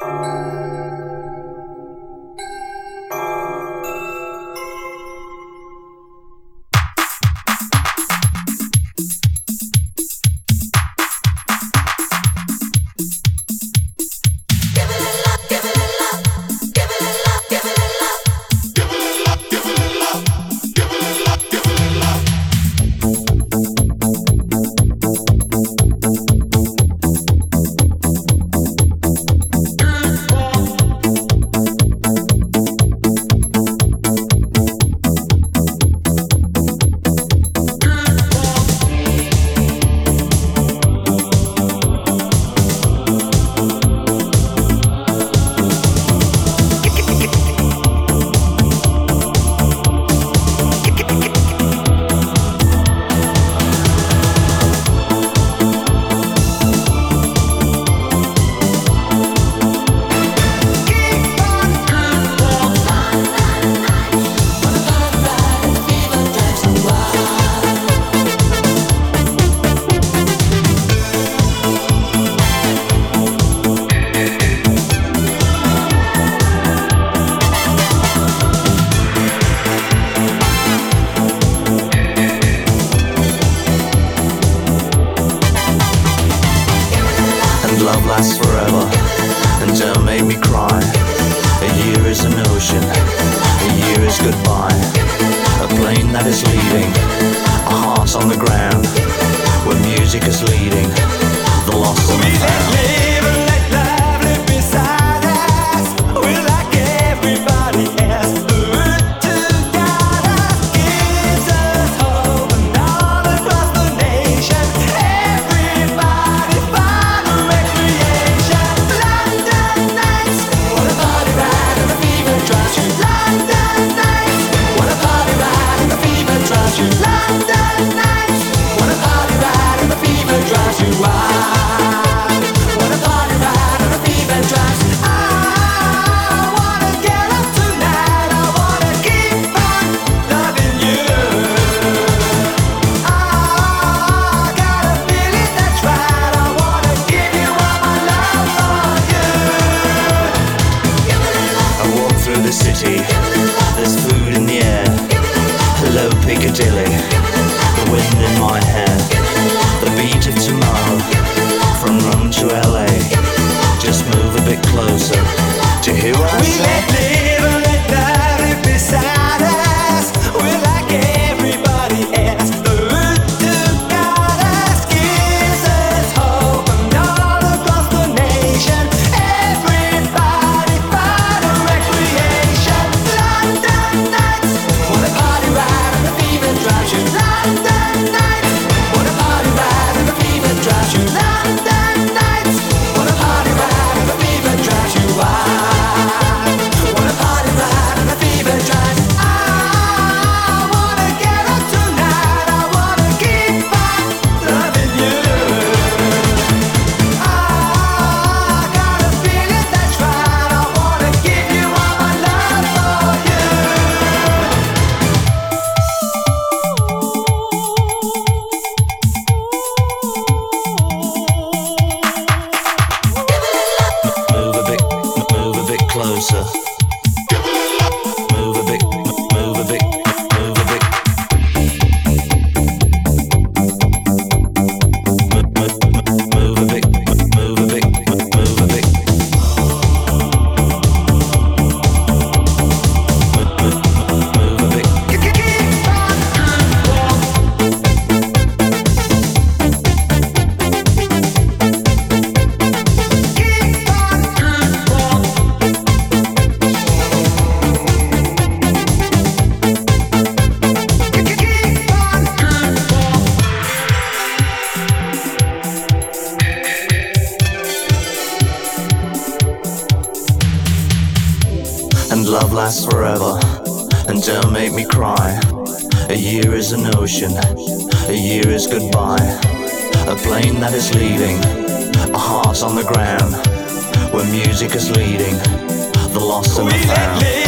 Love lasts forever, and don't make me cry. A year is an ocean, a year is goodbye. A plane that is leaving, a heart on the ground, where music is leading, the lost and the found. Live and let love live beside us. We're like everybody else. The road to God gives us hope, and all across the nation, everybody find a recreation. London nights, what a party ride, and the fever drives you. London nights, what a party ride, and the fever drives you. London nights, what a party ride, and the fever drives you wild. What a party ride, and the fever drives. I wanna get up tonight. I wanna keep on loving you. I got a feeling that's right. I wanna give you all my love for you. I walk through the city, there's food in the air. Hello Piccadilly, the wind in my hair. The beat of tomorrow, from Rome to LA. Just move a bit closer to hear what I We say. live and let love live beside us. We're like everybody else. The road to God gives us hope, and all across the nation, everybody find a recreation. London nights, what a party ride, and the fever drives you. London nights, what a party ride, and the fever drives you. London nights, what a party ride, and the fever drives you wild. What a party ride, and the fever drives. I wanna get up tonight. I wanna keep on loving you. I got a feeling that's right. I wanna give you all my love for you. Move a bit closer. Move a bit, move a bit, move a bit. Move a bit, move a bit, move a bit. Move a bit. And love lasts forever, and don't make me cry. A year is an ocean, a year is goodbye. A plane that is leaving, a heart on the ground, where music is leading, the lost and the found.